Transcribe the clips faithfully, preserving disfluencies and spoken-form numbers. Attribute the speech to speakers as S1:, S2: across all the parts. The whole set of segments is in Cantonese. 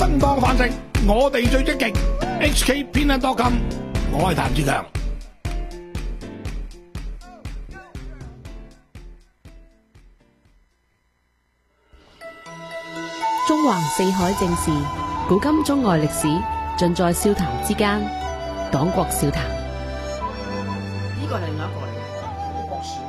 S1: 生當飯食，我哋最積極。H K 偏袒多金，我係譚志強。
S2: 中橫四海正事，古今中外歷史，盡在笑談之間。講國笑談，
S3: 呢個係另外一個嚟嘅博士。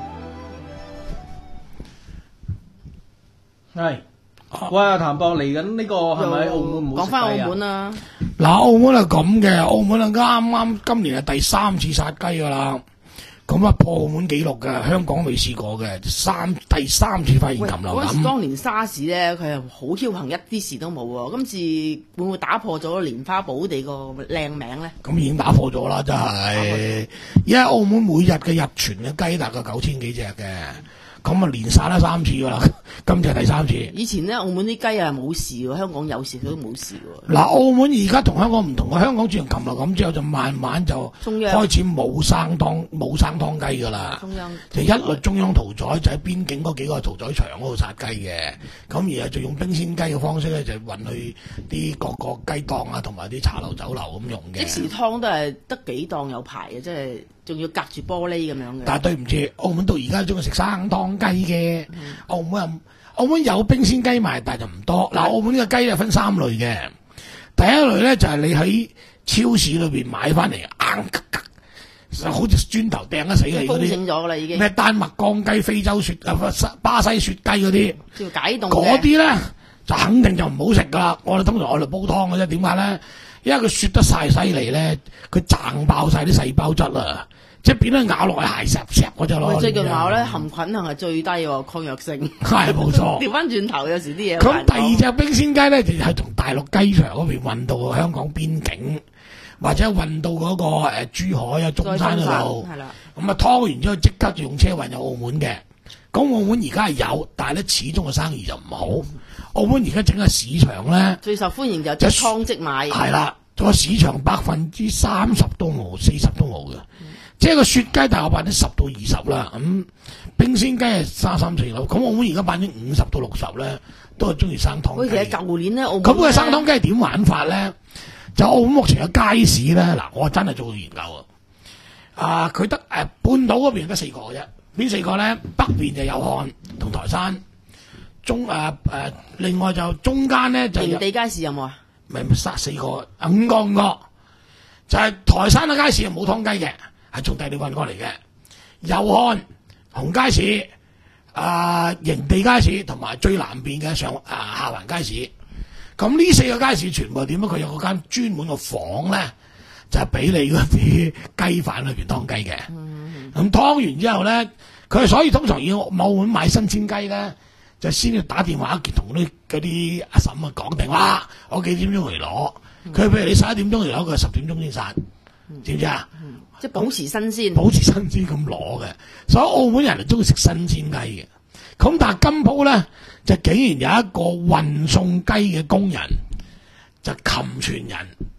S4: 係，喂，阿譚博嚟緊呢個係咪澳門唔好食雞啊？
S3: 講翻澳門啦，
S1: 嗱，澳門係咁嘅，澳門啊啱啱今年係第三次殺雞噶啦，咁啊破澳門紀錄嘅，香港未試過嘅，三第三次發現禽流感。
S3: 嗰陣時當年沙士咧，佢係好僥倖，一啲事都冇喎。今次會唔會打破咗蓮花寶地個靚名咧？
S1: 咁已經打破咗啦，真係。而家澳門每日嘅日存嘅雞大概九千幾隻嘅。咁啊，連殺咗三次噶啦，今次係第三次。
S3: 以前咧，澳門啲雞啊冇事喎，香港有事佢都冇事喎。
S1: 嗱，澳門而家同香港唔同嘅，香港自從禽流感之後，就慢慢就開始冇生湯冇生湯雞噶啦。
S3: 中央
S1: 就一律中央屠宰，就喺邊境嗰幾個屠宰場嗰度殺雞嘅。咁而家就用冰鮮雞嘅方式咧，就運去啲各個雞檔啊，同埋啲茶樓酒樓咁用嘅。
S3: 即時湯都係得幾檔有排嘅，即係仲要隔住玻璃咁樣嘅。
S1: 但係對唔住，澳門到而家中意食生湯雞嘅。嗯、澳門有澳門有冰鮮雞賣，但係就唔多。嗱，澳門呢個雞係分三類嘅。第一類咧就係、是、你喺超市裏邊買翻嚟，硬格格，好似磚頭掟得死你嗰啲。咗啦已經。咩丹麥江雞、非洲雪啊、巴西雪雞嗰啲，
S3: 叫解凍嘅。嗰
S1: 啲咧就肯定就唔好食噶啦。我哋通常我哋煲湯嘅啫，點解咧？因為佢雪得晒犀利咧，佢掙爆晒啲細胞質啊！即係變咗咬落去鞋石石嗰隻咯。
S3: 最近話咧含菌量係最低喎，抗藥性。
S1: 係冇錯。調
S3: 翻轉頭有時啲嘢。
S1: 咁第二隻冰鮮雞咧，就係從大陸雞場嗰邊運到香港邊境，或者運到嗰、那個誒、呃、珠海啊、中山嗰度。係啦。咁啊劏完之後，即刻就用車運入澳門嘅。咁澳門而家係有，但係咧始終嘅生意就唔好。澳門而家整個市場咧，
S3: 最受歡迎就即劏即買。係
S1: 啦，個市場百分之三十都冇，四十都冇嘅。嗯即係個雪雞大概百分之十到二十啦，咁、嗯、冰鮮雞係三三四樓，咁澳門而家百分之五十到六十咧，都係中意生湯雞。
S3: 其實舊年咧，澳門
S1: 咁佢生湯雞係點玩法咧？就澳門目前嘅街市咧，嗱，我真係做過研究啊！啊，佢得誒半島嗰邊得四個嘅啫，邊四個咧？北邊就有漢同台山，中誒誒、啊啊，另外就中間咧就
S3: 營地街市有冇啊？
S1: 咪咪殺四個，五個五個，就係、是、台山嘅街市係冇湯雞嘅。係從地理運過嚟嘅，祐漢、紅街市、啊、呃、營地街市同埋最南邊嘅上啊下環街市。咁呢四個街市全部點樣？佢有個間專門個房咧，就係、是、俾你嗰啲雞飯裏邊湯雞嘅。咁、嗯嗯、湯完之後咧，佢所以通常要澳門買新鮮雞咧，就先要打電話同啲嗰啲阿嬸啊講定話，我幾點鐘嚟攞？佢譬如你十一點鐘嚟攞，佢十點鐘先殺，知唔知啊？嗯
S3: 即係保持新鮮，
S1: 保持新鮮咁攞嘅，所以澳門人係中意食新鮮雞嘅。咁但係今鋪咧，就竟然有一個運送雞嘅工人就禽傳人，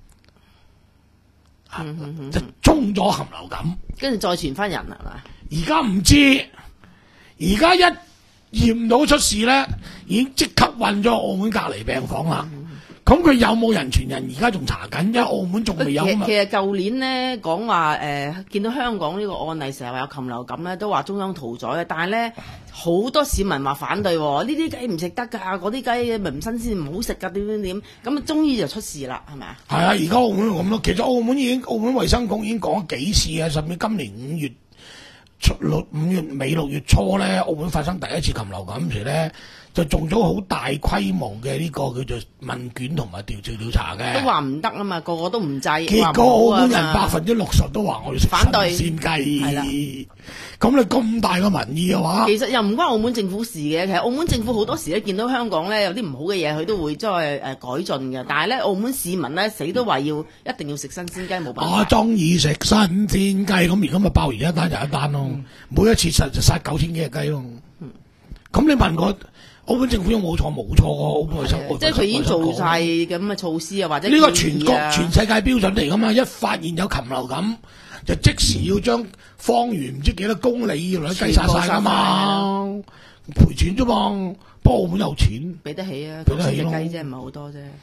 S1: 嗯嗯嗯、就中咗禽流感，
S3: 跟住再傳翻人係嘛？
S1: 而家唔知，而家一驗到出事咧，已經即刻運咗澳門隔離病房啦。嗯咁佢有冇人傳人？而家仲查緊，因為澳門仲未有啊嘛。
S3: 其實舊年咧講話誒，見到香港呢個案例成日話有禽流感咧，都話中央屠宰嘅。但係咧好多市民話反對，呢啲雞唔食得㗎，嗰啲雞咪唔新鮮唔好食㗎，點點點。咁啊，終於就出事啦，係咪啊？
S1: 係啊，而家澳門咁咯。其實澳門已經澳門衛生局已經講咗幾次啊，甚至今年五月初六五月尾六月初咧，澳門發生第一次禽流感時咧。就做咗好大規模嘅呢個叫做問卷同埋調查調查嘅，
S3: 都話唔得啊嘛，個個都唔制。
S1: 結果澳門人百分之六十都話我要食新鮮雞。係啦，咁你咁大個民意嘅話，
S3: 其實又唔關澳門政府事嘅。其實澳門政府好多時咧見到香港咧有啲唔好嘅嘢，佢都會再誒改進嘅。但係咧澳門市民咧死都話要一定要食新鮮雞，冇辦法。
S1: 我中意食新鮮雞，咁而家咪爆完一單就一單咯。嗯、每一次殺就殺九千幾隻雞咯。咁、嗯、你問我？澳門政府有冇錯？冇錯喎，澳門衛生局
S3: 即係佢已經做晒咁嘅措施啊，或者
S1: 呢個全國全世界標準嚟噶嘛？一發現有禽流感，就即時要將方圓唔知幾多公里以內雞殺晒噶嘛，賠錢啫嘛。不過澳門有錢，
S3: 俾得起啊，
S1: 俾得起咯。
S3: 雞啫，唔係好多啫。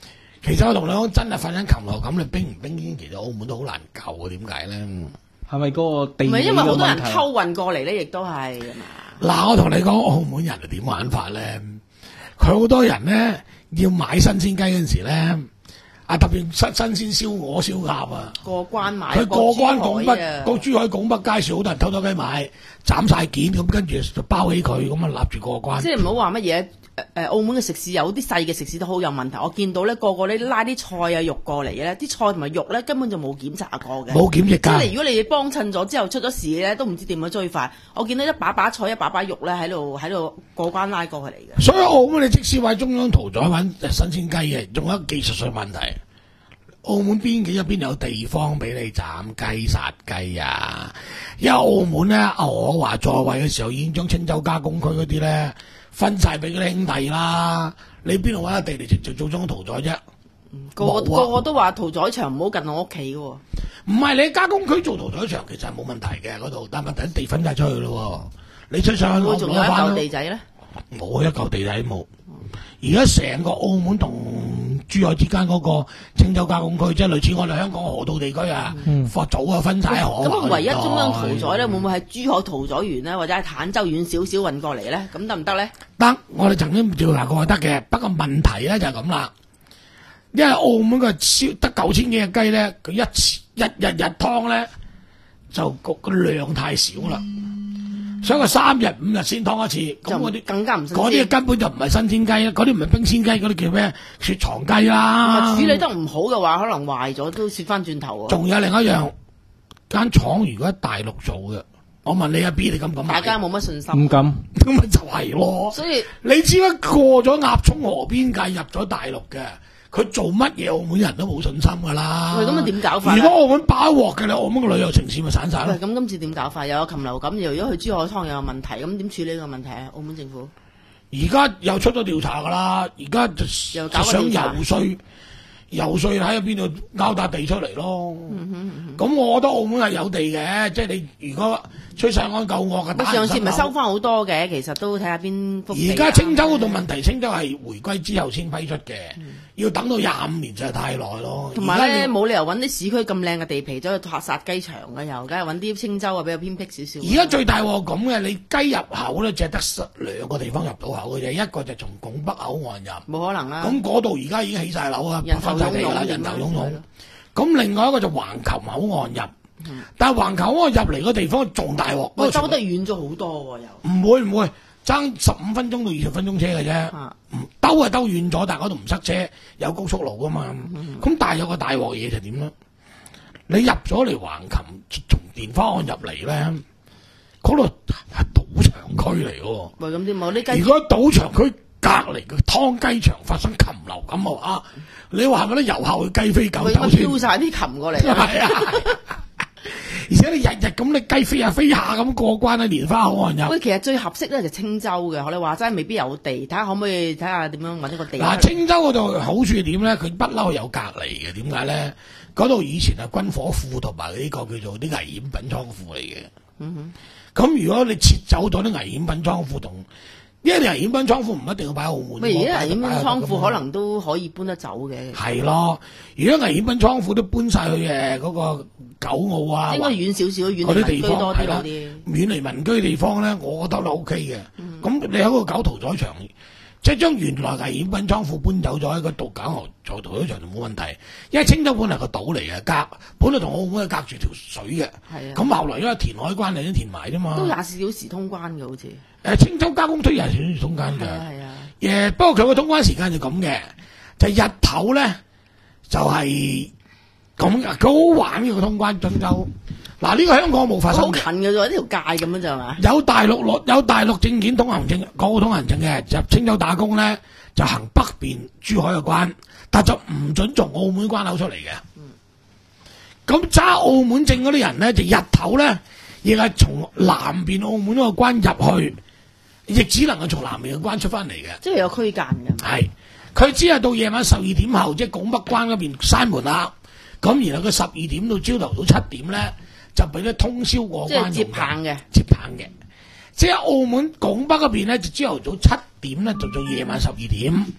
S1: 其實我同你講，真係發生禽流感，你冰唔冰天，其實澳門都好難救啊！點解咧？
S4: 係咪嗰個地理
S3: 唔係因為好多人
S4: 嘅問題
S3: 偷運過嚟咧，亦都係㗎嘛。
S1: 嗱，我同你講，澳門人係點玩法咧？佢好多人咧要買新鮮雞嗰陣時咧，啊特別新新鮮燒鵝、燒鴨啊，
S3: 過關買
S1: 佢過關拱北
S3: 啊，
S1: 個珠海拱北街市好多人偷偷雞買，斬晒件咁，跟住就包起佢，咁啊立住過關。
S3: 即係唔好話乜嘢誒誒，澳門嘅食肆有啲細嘅食肆都好有問題。我見到咧個個咧拉啲菜啊肉過嚟咧，啲菜同埋肉咧根本就冇檢查過嘅，
S1: 冇檢疫
S3: 即
S1: 㗎。
S3: 係如果你幫襯咗之後出咗事咧，都唔知點樣追發。我見到一把把菜一把把肉咧喺度喺度過關拉過去嚟嘅。
S1: 所以澳門你即使話中央屠宰揾新鮮雞嘅，仲有一個技術上問題。澳門邊幾入邊有地方俾你斬雞殺雞啊？因為澳門咧，我話在位嘅時候已經將青州加工區嗰啲咧分晒俾嗰啲兄弟啦。你邊度揾個地嚟做做中央屠宰啫？
S3: 個個
S1: 冇啊
S3: 個個都話屠宰場唔好近我屋企嘅喎。
S1: 唔係你加工區做屠宰場，其實係冇問題嘅嗰度，但係問題地分晒出去咯。你出上去
S3: 會仲有一嚿
S1: 攞翻咯
S3: 地仔咧？
S1: 冇一嚿地仔冇。而家成個澳門同珠海之間嗰個青州加工區，即係類似我哋香港河套地區啊，佛祖啊分晒河。
S3: 咁唯一中央屠宰咧，會唔會係珠海屠宰園咧，或者係坦洲遠少少運過嚟咧？咁得唔得咧？
S1: 得，我哋曾經調查過係得嘅，不過問題咧就係咁啦。因為澳門個燒得九千幾隻雞咧，佢一次一日日劏咧就個個量太少啦，所以佢三日五日先劏一次。咁
S3: 就
S1: 嗰啲
S3: 更加唔新鮮
S1: 嗰啲根本就唔係新鮮雞啦，嗰啲唔係冰鮮雞，嗰啲叫咩？雪藏雞啦。
S3: 處理得唔好嘅話，可能壞咗都蝕翻轉頭喎。
S1: 仲有另一樣，間廠如果喺大陸做嘅，我問你阿 B，你敢唔敢買？
S3: 大家冇乜信心。
S4: 唔敢。
S1: 咁咪就係咯。
S3: 所以
S1: 你只不過過咗鴨涌河邊界入咗大陸嘅，佢做乜嘢澳門人都冇信心噶啦。
S3: 喂咁啊點搞法啊
S1: 如果澳門爆鑊嘅，你澳門嘅旅遊城市咪散晒
S3: 喂，
S1: 咯。
S3: 咁今次點搞法？又有禽流感，又如果去珠海湯又有問題，咁點處理呢個問題啊？澳門政府
S1: 而家又出咗調查噶啦，而家就
S3: 又搞
S1: 就想
S3: 個調查
S1: 游說，游說睇下邊度勾笪地出嚟咯。
S3: 嗯
S1: 咁、我覺得澳門係有地嘅，即係你如果吹晒安救惡嘅，打人
S3: 上次咪
S1: 心口
S3: 收翻好多嘅，其實都睇下邊幅地啊。
S1: 而家青州嗰度問題，青州係回歸之後先批出嘅，要等到廿五年就係太耐咯。
S3: 同埋咧，
S1: 而家要
S3: 冇理由揾啲市區咁靚嘅地皮走去殺殺雞場嘅，又梗係揾啲青州啊比較偏僻少少。
S1: 而家最大鑊咁嘅，你雞入口咧，淨係得兩個地方入到口嘅啫，一個就從拱北口岸入，
S3: 冇可能啦。
S1: 咁嗰度而家已經起晒樓啊，
S3: 人頭
S1: 分晒地㗎啦，
S3: 湧湧
S1: 人頭湧湧
S3: 係咯。
S1: 咁另外一個就橫琴口岸入，但係橫琴口岸入嚟個地方仲大鑊，
S3: 喂，兜得遠咗好多喎，又。
S1: 唔會唔會爭十五分鐘到二十分鐘車嘅啫，
S3: 啊
S1: 唔兜係兜遠咗，但係嗰度唔塞車，有高速路噶嘛。咁、但係有個大鑊嘢就點咧？你入咗嚟橫琴從蓮花岸入嚟咧，嗰度係賭場區嚟嘅喎。
S3: 喂，咁點冇啲雞
S1: 如果賭場區隔離嘅湯雞場發生禽流感嘅話，你話係咪啲遊客會雞飛狗
S3: 喂
S1: 走先？
S3: 咁飄晒啲禽過嚟啊？
S1: 係啊！而且你日日咁你雞飛下飛下咁過關喺蓮花口岸入。
S3: 喂，其實最合適咧就青州嘅，學你話齋未必有地，睇下可唔可以睇下點樣揾一個地。
S1: 嗱，青州嗰度好處係點咧？佢不嬲有隔離嘅，點解咧？嗰度以前係軍火庫同埋呢個叫做啲危險品倉庫嚟嘅。
S3: 嗯哼，
S1: 咁如果你撤走咗啲危險品倉庫同，因為你危險品倉庫唔一定要擺喺澳門。
S3: 喂，而家危險品
S1: 擺喺
S3: 倉庫
S1: 度㗎嘛
S3: 可能都可以搬得走嘅，
S1: 係咯，如果危險品倉庫都搬晒去誒嗰個九澳啊，
S3: 應該遠少少，遠
S1: 嗰啲地
S3: 離民居多
S1: 方係啦
S3: 啲嗰啲。
S1: 遠離民居地方咧，我覺得都 O K 嘅。咁、
S3: 嗯
S1: 你喺嗰度搞屠宰場，即係將原來危險品倉庫搬走咗喺嗰度搞做屠宰場就冇問題。因為青州本嚟個島嚟嘅，隔本來同澳門係隔住條水嘅。
S3: 係啊，
S1: 咁後來因為填海關嚟都填埋啫嘛。
S3: 都廿四小時通關嘅好似。
S1: 誒青州加工區廿四小時通關
S3: 係
S1: 嘅。
S3: 啊係啊，
S1: 誒不過佢個通關時間就咁嘅，就日頭咧就係咁嘅，佢好玩嘅個通關青州。嗱呢個香港冇發生
S3: 好
S1: 嘅。
S3: 近嘅啫，一條界咁樣就係嘛。
S1: 有大陸落有大陸證件通行證，港澳通行證嘅入青州打工咧，就行北邊珠海嘅關，但就唔准從澳門關口出嚟嘅。咁揸、澳門證嗰啲人咧，就日頭咧，亦係從南邊澳門嗰個關入去，亦只能夠從南邊嘅關出翻嚟嘅。
S3: 即係有區間嘅。
S1: 係，佢只係到夜晚十二點後，即係拱北關嗰邊閂門啦。咁然後佢十二點到朝頭早七點咧，就俾你通宵過關
S3: 即係接
S1: 用嘅
S3: 棒嘅。
S1: 接棒嘅。即係澳門拱北嗰邊咧，就朝頭早七點咧，就到夜晚十二點。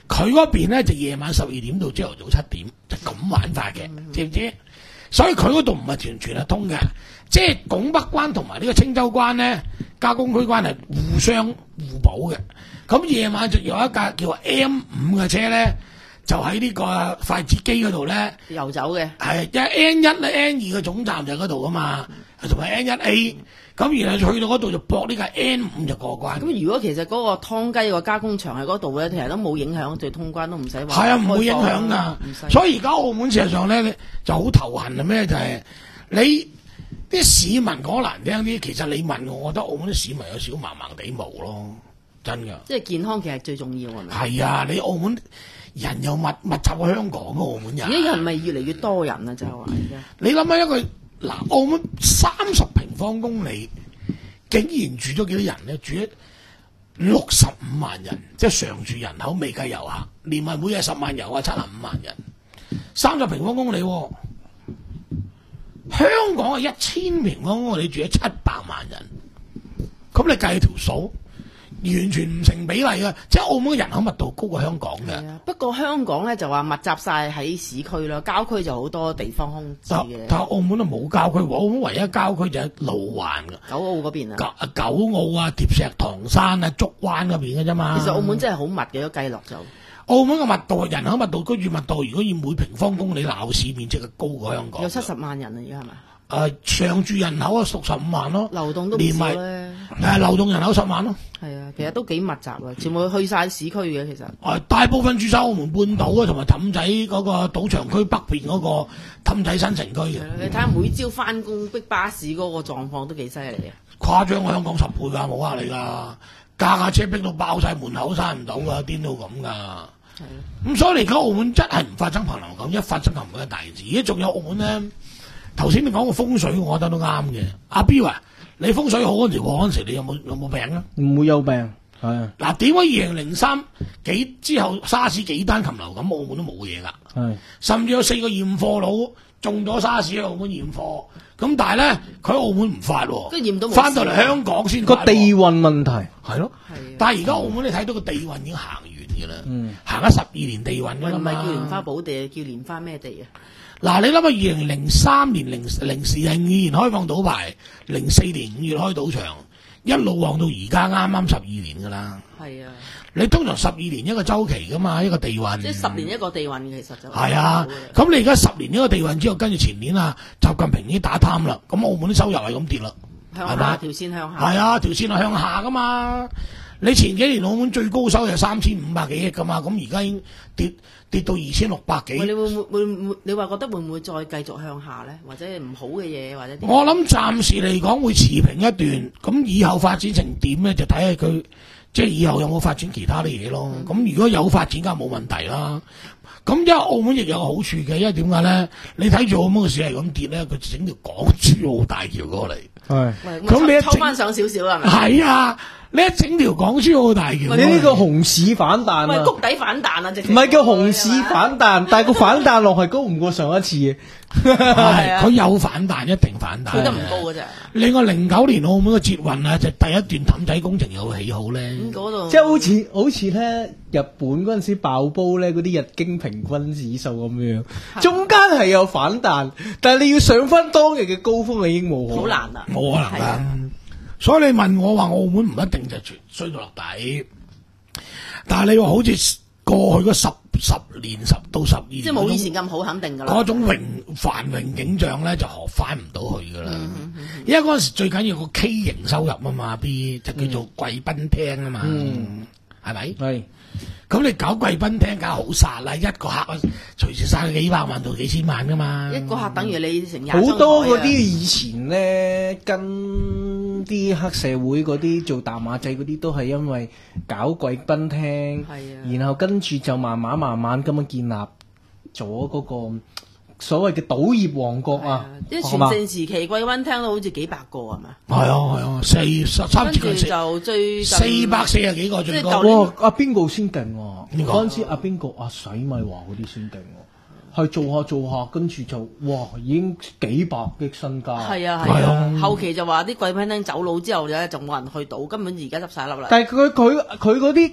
S1: 佢嗰邊咧就夜晚十二點到朝頭早七點，就咁玩法嘅，知唔知？所以佢嗰度唔係完全係通嘅，即係拱北關同埋呢個青州關咧，加工區關係互相互補嘅。咁夜晚就有一架叫 M 五嘅車咧，就喺呢個筷子基嗰度咧
S3: 遊走嘅。
S1: 係，因為 N 一咧 N 二嘅總站就喺嗰度噶嘛，同埋 N 一 A。咁然後去到嗰度就駁呢架 N 五就過關。
S3: 咁如果其實嗰個湯雞個加工場喺嗰度咧，其實都冇影響，對通關都唔使話。
S1: 係啊，唔會影響㗎。所以而家澳門事實上咧就好頭痕係咩？就係、是、你啲市民講難聽啲，其實你問我，我覺得澳門啲市民有少麻麻地毛咯，真㗎。
S3: 即係健康其實最重要係咪？
S1: 係啊，你澳門人又密密集過香港嘅澳門人。
S3: 而家人咪越嚟越多人啊，就係話而家。
S1: 你諗下一個嗱，澳門三十平方公里，竟然住咗幾多人咧？住咗六十五萬人，即係常住人口未計遊客，連埋每日十萬遊客，七十五萬人，三十平方公里、哦。香港係一千平方公里，住咗七百萬人，咁你計條數，完全唔成比例嘅，即係澳門嘅人口密度高過香港嘅。
S3: 係啊，不過香港咧就話密集晒喺市區啦，郊區就好多地方空置嘅。
S1: 但係澳門都冇郊區，澳門唯一郊區就係路環㗎。
S3: 九澳嗰邊啊，
S1: 九九澳啊、疊石塘山啊、竹灣嗰邊嘅啫嘛。
S3: 其實澳門真係好密嘅，都計落就。
S1: 澳門嘅密度、人口密度、居住密度，如果以每平方公里鬧市面積係高過香港。
S3: 有七十萬人啊，而家係咪？
S1: 誒、呃，常住人口啊，六十五萬咯，
S3: 流動都唔少咧。
S1: 誒，流動人口十萬咯。
S3: 係啊，其實都幾密集啊，全部去晒市區嘅其實。
S1: 誒，大部分住晒澳門半島啊，同埋氹仔嗰個賭場區北邊嗰個氹仔新城區嘅。
S3: 你睇下每朝翻工逼巴士嗰個狀況都幾犀利啊！
S1: 誇張過香港十倍㗎，冇呃你㗎，架架車逼到爆晒門口，閂唔到㗎，癲到咁㗎。咁所以你而家澳門真係唔發生禽流感，一發生就唔會係大事。而家仲有澳門咧，頭先你講個風水，我覺得都啱嘅。阿 B 話你風水好嗰陣時，嗰陣時你有冇有冇病啊？
S4: 唔會有病，係啊。
S1: 嗱，點解二零零三幾之後沙士幾單禽流感，澳門都冇嘢㗎？係，甚至有四個驗貨佬中咗沙士喺澳門驗貨，咁但係咧佢喺澳門唔發喎，
S3: 驗到
S1: 翻到嚟香港先
S4: 個地運問題
S1: 係咯。但係而家澳門你睇到個地運已經行完㗎啦，
S4: 嗯、
S1: 行咗十二年地運㗎啦嘛。
S3: 唔係叫蓮花寶地，叫蓮花咩地啊？
S1: 嗱，你諗下，二零零三年零零時係五年開放賭牌，零四年五月開賭場，一路旺到而家啱啱十二年㗎啦。係啊，你通常十二年一個週期㗎嘛，一個地運。
S3: 即係十年一個地運，其實就
S1: 係啊。咁你而家十年一個地運之後，跟住前年啊，習近平已經打貪啦，咁澳門啲收入係咁跌啦，
S3: 向下條線向下。係
S1: 啊，條線係向下㗎嘛。你前幾年澳門最高收入三千五百幾億㗎嘛，咁而家已經跌跌到二千六百幾。
S3: 你會唔會會唔會？你話覺得會唔會再繼續向下咧？或者唔好嘅嘢，或者點？
S1: 我諗暫時嚟講會持平一段，咁以後發展成點咧，就睇下佢即係以後有冇發展其他啲嘢咯。咁、嗯、如果有發展，梗係冇問題啦。咁因為澳門亦有個好處嘅，因為點解咧？你睇住澳門嘅市係咁跌咧，佢整條港珠澳大橋過嚟。係。咁你一
S3: 抽翻上少少係咪？
S1: 係啊。你一整條港珠澳大橋，
S4: 你呢個熊市反彈啊！
S3: 唔係谷底反彈啊！直
S4: 唔係叫熊市反彈，但係個反彈落係高唔過上一次嘅。
S1: 係佢有反彈，一定反彈。
S3: 佢得唔高嘅啫。
S1: 另外零九年澳門嘅捷運啊，就第一段氹仔工程有起好咧。
S3: 咁嗰度
S4: 即係好似好似咧，日本嗰陣時爆煲咧，嗰啲日經平均指數咁樣，中間係有反彈，但係你要上翻當日嘅高峰，你已經冇可能。
S3: 好難啊！
S1: 冇可能㗎。所以你問我話，澳門唔一定就衰到落底，但係你話好似過去嗰十十年十到十二年，
S3: 即係冇以前咁好，肯定㗎啦。
S1: 嗰種榮繁榮景象咧，就學翻唔到去㗎啦。嗯嗯嗯、因為嗰陣時最緊要個 K 型收入啊嘛 ，B 就叫做貴賓廳啊嘛，係咪、嗯？係。咁你搞貴賓廳梗係好殺啦，一個客隨時殺幾百萬到幾千萬㗎嘛。一個客等於你成廿張台啊。好多嗰啲以前咧跟啲黑社會嗰啲做大馬仔嗰啲，都係因為搞貴賓廳，然後跟住就慢慢慢慢咁樣建立咗嗰個所謂嘅賭業王國啊！即係全盛時期貴賓廳都好似幾百個係咪？係啊係啊，四十三至四就最四百四十幾個最高。哇！阿邊個先勁喎？嗰陣時阿邊個阿洗米華嗰啲先勁喎，係做下做下，跟住就哇已經幾百億身家。係啊係啊，後期就話啲貴賓廳走佬之後咧，就冇人去賭，根本而家執晒笠啦。但係佢佢佢嗰啲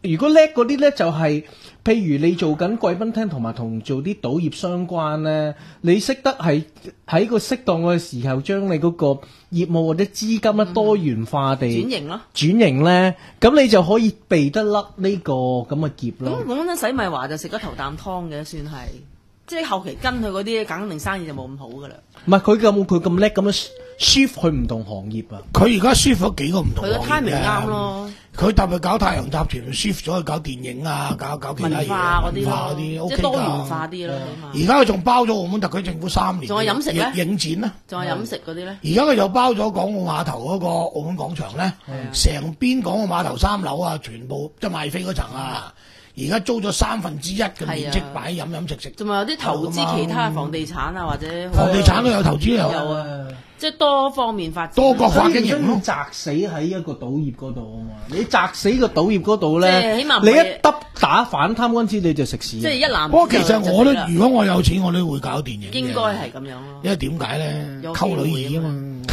S4: 如果叻嗰啲咧，就係、譬如你做緊貴賓廳同埋同做啲賭業相關咧，你識得係喺個適當嘅時候將你嗰個業務或者資金咧多元化地
S3: 轉型咯。
S4: 轉型咧，咁你就可以避得甩呢個咁嘅劫咯。
S3: 咁講真，洗米華就食咗頭啖湯嘅，算係。即係後期跟佢嗰啲，肯定生意就冇咁好噶啦。
S4: 唔係佢咁佢咁叻咁樣 shift 去唔同行業啊！
S1: 佢而家 shift 咗幾個唔同
S3: 佢個
S1: 行業
S3: timing 啱咯。
S1: 佢特別搞太陽集團 shift 咗去搞電影啊，搞搞其他嘢，
S3: 文化嗰啲
S1: 文化嗰啲
S3: 咯，即
S1: OK
S3: 係多元
S1: 㗎。
S3: 化啲咯，起
S1: 而家佢仲包咗澳門特區政府三年，
S3: 仲有飲食咧
S1: 影展啦。
S3: 碼。仲有飲食嗰啲咧，
S1: 而家佢又包咗港澳碼頭嗰個澳門廣場咧，成邊港澳碼頭三樓啊，全部即係賣飛嗰層啊，而家租咗三分之一嘅面積
S3: 係啊
S1: 擺飲飲食食。
S3: 仲有啲投資其他房地產啊，或者
S1: 房地產都有投資有
S3: 有啊，即係多方面發展。
S1: 多角化
S4: 所以唔
S1: 經營咯。
S4: 需要砸死喺一個賭業嗰度啊嘛！你砸死個賭業嗰度
S3: 即係
S4: 咧，
S3: 起碼唔
S4: 你一
S3: 係
S4: 揼打反貪嗰陣時你就食屎。
S3: 即係一籃子
S1: 不過其實我都
S3: 就死啦
S1: 如果我有錢，我都會搞電影嘅。
S3: 應該係咁樣咯。
S1: 因為點解咧？
S3: 有
S1: 溝女
S3: 機會啊
S1: 兒啊嘛。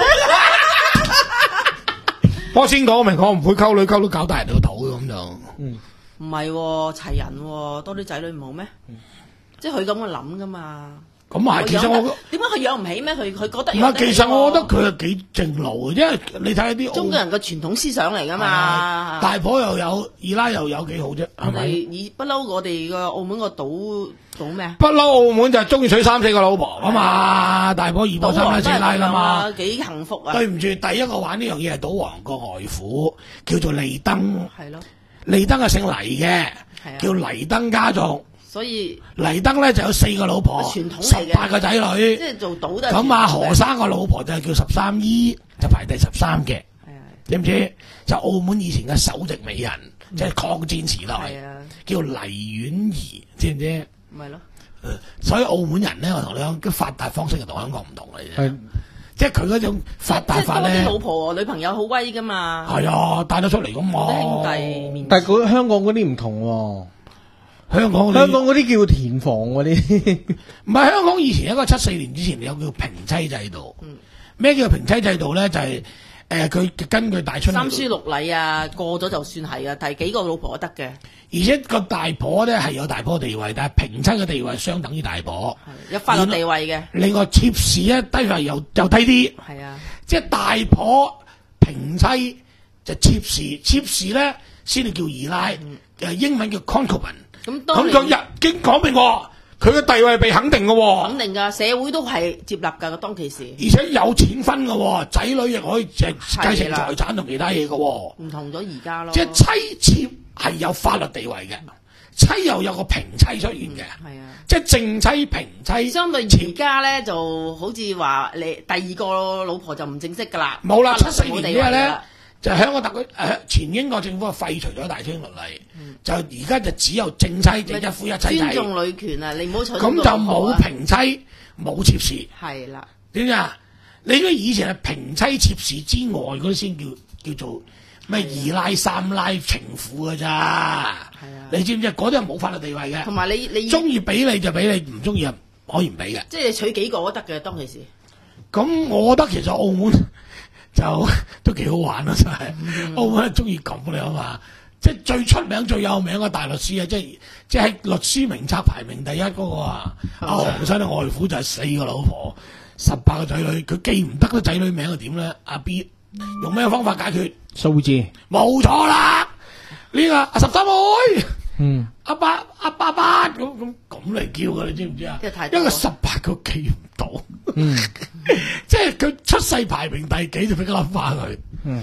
S1: 我先講明，我唔會溝女，溝到搞大人哋個肚嘅咁就。
S3: 唔係喎，齊人喎，多啲仔女唔好咩？即係佢咁嘅諗噶嘛。
S1: 咁啊係，其實我
S3: 點解佢養唔起咩？佢佢覺得
S1: 唔係，其實我覺得
S3: 佢
S1: 佢係幾正路嘅，因為你睇下啲
S3: 中國人嘅傳統思想嚟噶嘛。
S1: 大婆又有，二奶又有幾好啫，
S3: 我哋
S1: 係咪？
S3: 以不嬲，我哋個澳門個賭賭咩啊？
S1: 不嬲澳門就係中意娶三四個老婆啊嘛，大婆二婆三奶四奶啦嘛。
S3: 幾幸福啊！
S1: 對唔住，第一個玩呢樣嘢係賭王個外父，叫做利登。
S3: 係咯，
S1: 利登係姓黎嘅，
S3: 係啊
S1: 叫黎登家族。
S3: 所以
S1: 黎登咧就有四個老婆，
S3: 傳統
S1: 十
S3: 嚟嘅
S1: 八個仔女
S3: 即。係做賭都係
S1: 咁啊，
S3: 傳統嘅
S1: 何生個老婆就係叫十三姨，就排第十三嘅。
S3: 係啊
S1: 知唔知？就澳門以前嘅首席美人，即係抗戰時代，
S3: 係啊，
S1: 叫黎婉儀，知唔知？
S3: 咪咯，
S1: 所以澳門人咧，我同你講，嘅發達方式係同香港唔同嘅啫。
S4: 係
S1: 即係佢嗰種發達
S3: 即係多啲
S1: 法咧，
S3: 老婆女朋友好威噶嘛。
S1: 係啊，帶得出嚟咁嘛。
S3: 啲兄弟面
S4: 但係嗰香港嗰啲唔同喎。
S1: 香港嗰啲
S4: 香港嗰啲叫田房嗰啲，
S1: 唔係香港以前一個七四年之前有叫平妻制度。咩叫平妻制度咧？就係誒佢根據大春
S3: 三書六禮啊，過咗就算係啊，第幾個老婆都得嘅，
S1: 而且個大婆咧係有大婆地位，但係平妻嘅地位相等於大婆。
S3: 係有法律地位嘅，
S1: 另外妾侍咧低位又又低啲，
S3: 係啊，
S1: 即係大婆平妻就妾侍，妾侍咧先至叫二奶，誒英文叫 concubine。
S3: 咁當
S1: 咁佢
S3: 年
S1: 日經講明喎，佢嘅地位被肯定嘅喎，
S3: 肯定㗎，社會都係接納㗎，當其時
S1: 而且有錢分嘅喎，仔女亦可以誒繼承
S3: 係啦
S1: 財產同其他嘢嘅喎，
S3: 唔同咗而家咯，
S1: 即係妻妾係有法律地位嘅，妻又有個平妻出現嘅，
S3: 係啊。
S1: 即係正妻平妻。
S3: 相對而家咧，就好似話你第二個老婆就唔正式㗎啦，
S1: 冇啦，七四
S3: 法律就冇
S1: 年之後咧
S3: 地位㗎啦，
S1: 就香港特區誒前英國政府廢除咗大清律例，
S3: 嗯
S1: 就而家就只有正妻，即係一夫一妻制，
S3: 尊重女權啊！你唔好娶
S1: 咁就冇平妻冇妾侍。
S3: 係啦，
S1: 點解啊？你嗰以前係平妻妾侍之外嗰啲先叫叫做咩二奶三奶情婦㗎咋？
S3: 係啊
S1: 你知唔知？嗰啲係冇法律地位嘅
S3: 同。埋你你
S1: 中意俾你就俾你，唔中意啊可以唔俾嘅。
S3: 即係你娶幾個都得嘅，當其時
S1: 咁我覺得其實澳門就都幾好玩咯，真係。
S3: 嗯
S1: 澳門係中意咁你諗下，即係最出名最有名嘅大律師啊，即係即係律師名冊排名第一嗰個啊，阿黃生嘅外父就係四個老婆，十八個仔女，佢記唔得個仔女名係點咧？阿 B 用咩方法解決？
S4: 數字，
S1: 冇錯啦，呢、個阿十三妹。
S4: 嗯，
S1: 阿八阿八八咁咁咁嚟叫嘅，你知唔知啊？
S3: 即係太多
S1: 一個十八個記唔到，
S4: 嗯
S1: 即係佢出世排名第幾就俾佢諗翻佢。
S4: 嗯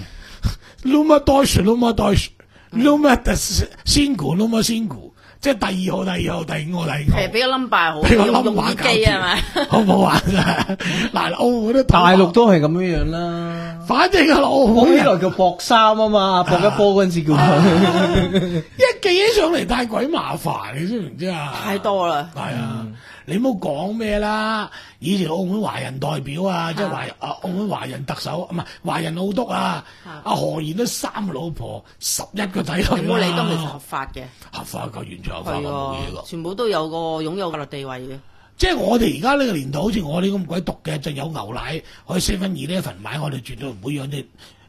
S1: Luma Deutsch Luma Deutsch Luma 先股 Luma 先股，即係第二號、第二號、第五號、第五號。
S3: 係俾個 number 好，
S1: 俾個
S3: 用
S1: number
S3: 用耳
S1: 搞
S3: 機啊嘛，
S1: 掂，好唔好玩啊？嗱，澳門都
S4: 大陸都係咁樣樣啦。
S1: 反正啊，澳
S4: 我
S1: 門人
S4: 呢來叫搏衫啊嘛，搏一波嗰陣時叫佢。
S1: 一記起上嚟太鬼麻煩，你知唔知啊？
S3: 太多啦，
S1: 係啊，你唔好講咩啦！以前澳門華人代表啊，即係華啊澳門華人特首，唔係華人澳督啊，阿何賢都三個老婆，十一個仔女啦。
S3: 你冇理當其實合法嘅，
S1: 合法㗎，完全合法㗎，
S3: 係
S1: 冇嘢
S3: 喎，
S1: 㗎。
S3: 全部都有個擁有法律地位嘅，
S1: 即係我哋而家呢個年代，好似我哋咁鬼毒嘅，就有牛奶可以 seven eleven 買，我哋絕對唔會養隻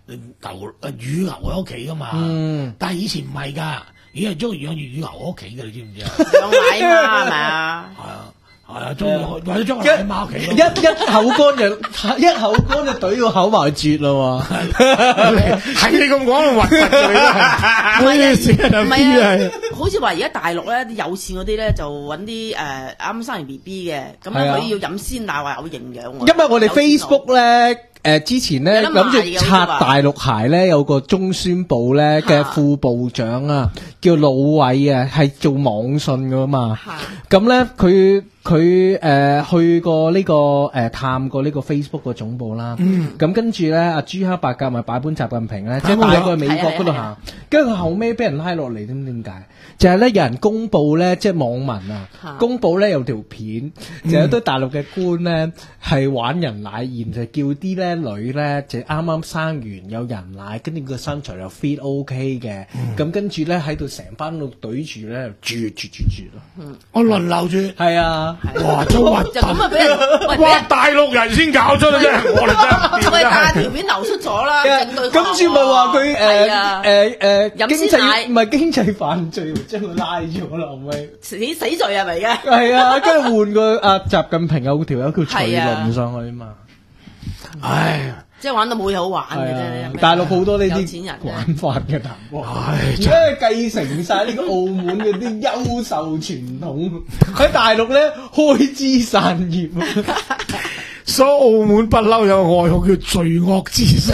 S1: 牛誒乳牛喺屋企噶嘛。
S4: 嗯
S1: 但係以前唔係㗎，而家係中意養住乳牛喺屋企嘅，你知唔知啊？
S3: 養奶嘛係咪啊？
S1: 係啊。係啊，中意或者將個奶媽屋企
S4: 一一口乾就一口乾就懟個口埋絕咯喎，
S1: 係你咁講核突嘅，你都係咩事啊？
S3: 唔係啊，好似話而家大陸咧啲有錢嗰啲咧就揾啲誒啱生完 B B 嘅，咁
S4: 係啊
S3: 樣佢要飲鮮奶話有營養喎。
S4: 因為我哋 Facebook 咧。誒之前咧
S3: 有得賣
S4: 諗住拆大陸鞋咧，有個中宣部咧嘅副部長啊，叫魯偉啊，係做網信噶嘛。咁咧佢佢誒去過呢個誒探過呢個 Facebook 個總部啦。咁跟住咧，阿朱克伯格咪擺本習近平咧，即係帶過去美國嗰度行。跟住佢後尾俾人拉落嚟，知唔知點解？就係咧有人公佈咧，即係網民啊，公佈咧有條片，就有堆大陸嘅官咧係玩人奶宴，就叫啲咧女咧就啱啱生完有人奶，跟住個身材又 fit OK 嘅，咁跟住咧喺度成班度對住咧，絕絕絕絕咯。
S1: 我輪流住，
S4: 係啊，
S1: 哇，真核
S3: 就咁啊！俾人喂俾
S1: 哇！
S3: 人
S1: 大陸人先搞出嚟啫，我哋真係
S3: 喂，
S1: 掂
S3: 但係
S1: 真係。
S3: 條片流出咗啦，證據
S4: 跟住咪話佢誒誒誒
S3: 飲
S4: 經
S3: 鮮奶
S4: 濟唔係經濟犯罪，將佢拉咗啦，後尾。
S3: 死死罪係咪嘅？
S4: 係啊，跟住換個阿習近平有條友叫徐麟上去啊嘛。
S1: 唉，
S3: 即係玩到冇嘢好玩嘅
S4: 係啊
S3: 啫。
S4: 大陸好多呢
S3: 有錢人
S4: 啲玩法嘅談波，
S1: 唉
S4: 而家係繼承晒呢個澳門嗰啲優秀傳統，喺大陸咧開枝散葉。
S1: 所以澳門不嬲有個外號叫罪惡之城。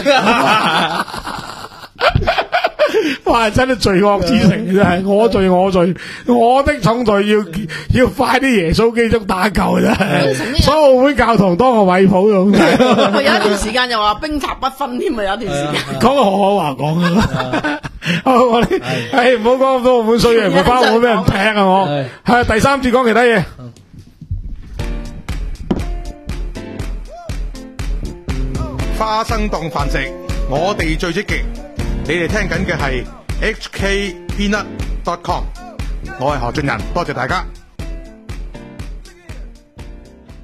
S1: 哇！真係罪惡之城，真係我罪我罪，我的重罪要要快啲耶穌基督打救真係。所以澳門教堂當個米鋪用。
S3: 喂，有一段時間又話兵法不分添啊！有一段時間
S1: 講個何可華講啊！好我哋誒唔好講咁多澳門衰嘢，唔係包澳門俾人劈啊！我係第三節講其他嘢。
S5: 花生當飯食，我哋最積極。你哋聽緊嘅係 H K Peanut dot com， 我係何俊仁，多謝大家。